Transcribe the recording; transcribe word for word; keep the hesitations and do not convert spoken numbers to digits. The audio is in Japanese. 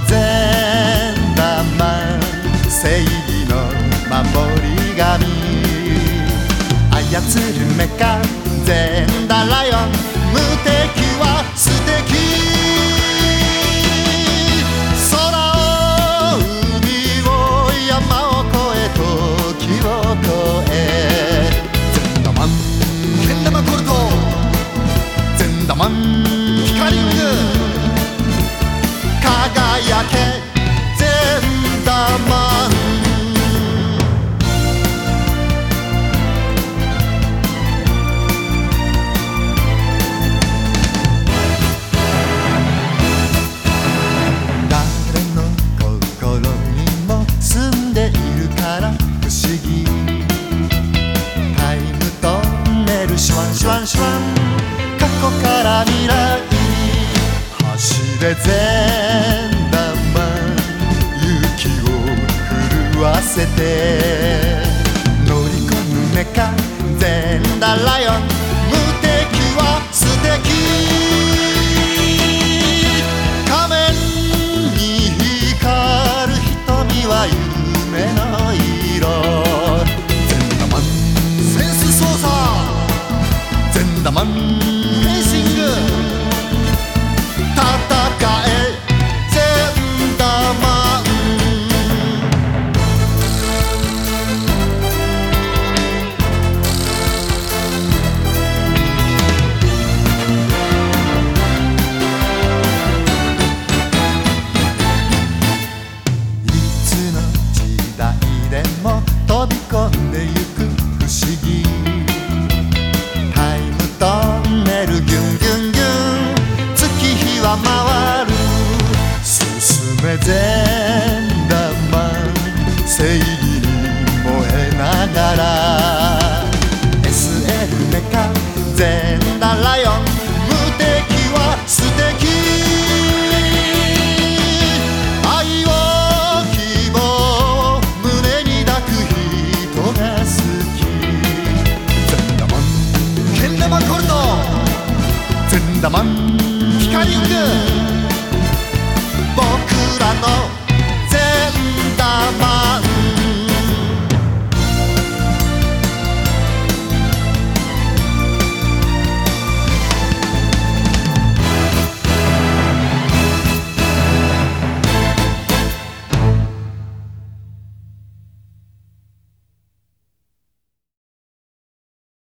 善玉正義の守り神操るメカゼンダライオン無敵は素敵空を海を山を越え時を越えゼンダマンけん玉コルトゼンダマンピカリング輝けゼンダマンシュワンシュワンシュワン過去から未来走れゼンダマン勇気を震わせて乗り込むメカゼンダライオン無敵は素敵仮面に光る瞳は夢の色ゼンダマンセンス操作ゼンダマンフェンシング戦えゼンダマンいつの時代でも飛び込んでゆく不思議トンネルギュンギュンギュン月日は回る進めゼ